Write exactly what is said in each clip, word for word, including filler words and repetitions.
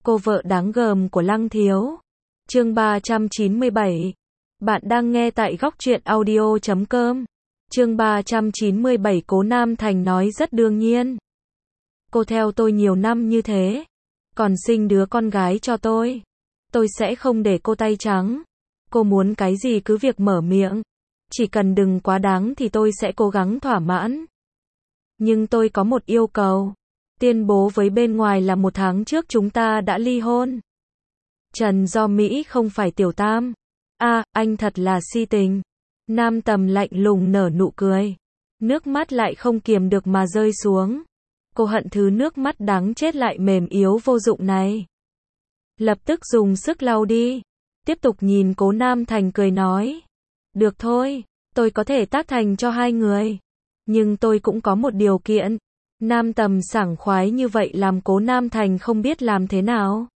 Cô vợ đáng gờm của Lăng Thiếu. Chương ba trăm chín mươi bảy. Bạn đang nghe tại góc truyện audio chấm com. Chương ba trăm chín mươi bảy. Cố Nam Thành nói rất đương nhiên. Cô theo tôi nhiều năm như thế, còn sinh đứa con gái cho tôi, tôi sẽ không để cô tay trắng. Cô muốn cái gì cứ việc mở miệng, chỉ cần đừng quá đáng thì tôi sẽ cố gắng thỏa mãn. Nhưng tôi có một yêu cầu. Tuyên bố với bên ngoài là một tháng trước chúng ta đã ly hôn. Trần Do Mỹ không phải Tiểu Tam. À, anh thật là si tình. Nam Tầm lạnh lùng nở nụ cười. Nước mắt lại không kiềm được mà rơi xuống. Cô hận thứ nước mắt đáng chết lại mềm yếu vô dụng này. Lập tức dùng sức lau đi. Tiếp tục nhìn Cố Nam Thành cười nói. Được thôi, tôi có thể tác thành cho hai người. Nhưng tôi cũng có một điều kiện. Nam Tầm sảng khoái như vậy làm Cố Nam Thành không biết làm thế nào.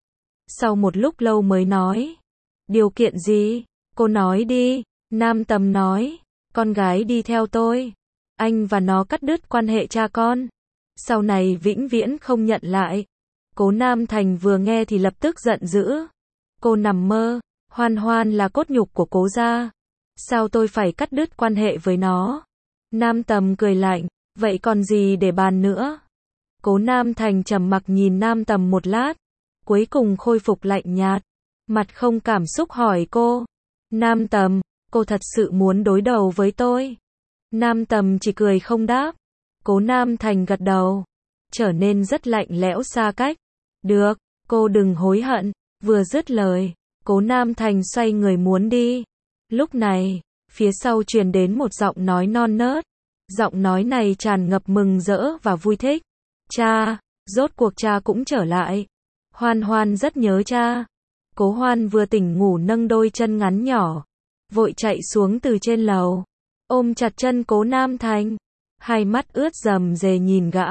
Sau một lúc lâu mới nói. Điều kiện gì? Cô nói đi. Nam Tầm nói. Con gái đi theo tôi. Anh và nó cắt đứt quan hệ cha con. Sau này vĩnh viễn không nhận lại. Cố Nam Thành vừa nghe thì lập tức giận dữ. Cô nằm mơ. Hoan Hoan là cốt nhục của Cố gia. Sao tôi phải cắt đứt quan hệ với nó? Nam Tầm cười lạnh. Vậy còn gì để bàn nữa? Cố Nam Thành trầm mặc nhìn Nam Tầm một lát, cuối cùng khôi phục lạnh nhạt, mặt không cảm xúc hỏi cô. Nam Tầm, cô thật sự muốn đối đầu với tôi? Nam Tầm chỉ cười không đáp. Cố Nam Thành gật đầu, trở nên rất lạnh lẽo xa cách. Được, cô đừng hối hận. Vừa dứt lời, Cố Nam Thành xoay người muốn đi. Lúc này, phía sau truyền đến một giọng nói non nớt. Giọng nói này tràn ngập mừng rỡ và vui thích. Cha, rốt cuộc cha cũng trở lại. Hoan Hoan rất nhớ cha. Cố Hoan vừa tỉnh ngủ nâng đôi chân ngắn nhỏ, vội chạy xuống từ trên lầu, ôm chặt chân Cố Nam Thành, hai mắt ướt rầm rề nhìn gã.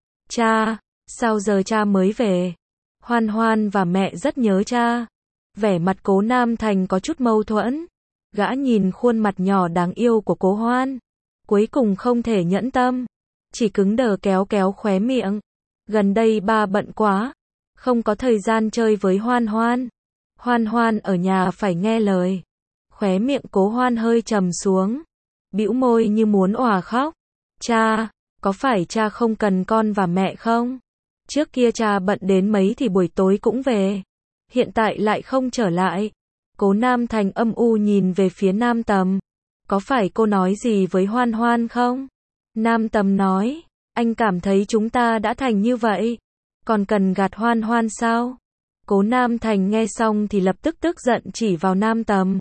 Cha, sao giờ cha mới về? Hoan Hoan và mẹ rất nhớ cha. Vẻ mặt Cố Nam Thành có chút mâu thuẫn. Gã nhìn khuôn mặt nhỏ đáng yêu của Cố Hoan, cuối cùng không thể nhẫn tâm, chỉ cứng đờ kéo kéo khóe miệng. Gần đây ba bận quá, không có thời gian chơi với Hoan Hoan. Hoan Hoan ở nhà phải nghe lời. Khóe miệng Cố Hoan hơi trầm xuống, bĩu môi như muốn òa khóc. Cha, có phải cha không cần con và mẹ không? Trước kia cha bận đến mấy thì buổi tối cũng về, hiện tại lại không trở lại. Cố Nam Thành âm u nhìn về phía Nam Tầm. Có phải cô nói gì với Hoan Hoan không? Nam Tầm nói, anh cảm thấy chúng ta đã thành như vậy, còn cần gạt Hoan Hoan sao? Cố Nam Thành nghe xong thì lập tức tức giận chỉ vào Nam Tầm.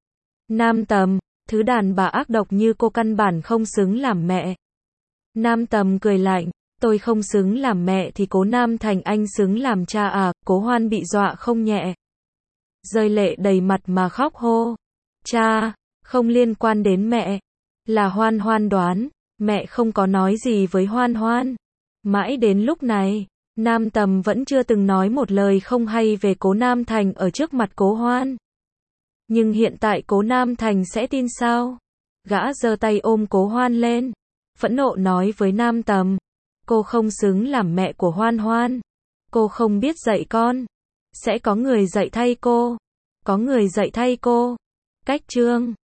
Nam Tầm, thứ đàn bà ác độc như cô căn bản không xứng làm mẹ. Nam Tầm cười lạnh, tôi không xứng làm mẹ thì Cố Nam Thành anh xứng làm cha à? Cố Hoan bị dọa không nhẹ, rơi lệ đầy mặt mà khóc hô. Cha, không liên quan đến mẹ. Là Hoan Hoan đoán, mẹ không có nói gì với Hoan Hoan. Mãi đến lúc này, Nam Tầm vẫn chưa từng nói một lời không hay về Cố Nam Thành ở trước mặt Cố Hoan. Nhưng hiện tại Cố Nam Thành sẽ tin sao? Gã giơ tay ôm Cố Hoan lên, phẫn nộ nói với Nam Tầm. Cô không xứng làm mẹ của Hoan Hoan. Cô không biết dạy con. Sẽ có người dạy thay cô. Có người dạy thay cô. Cách chương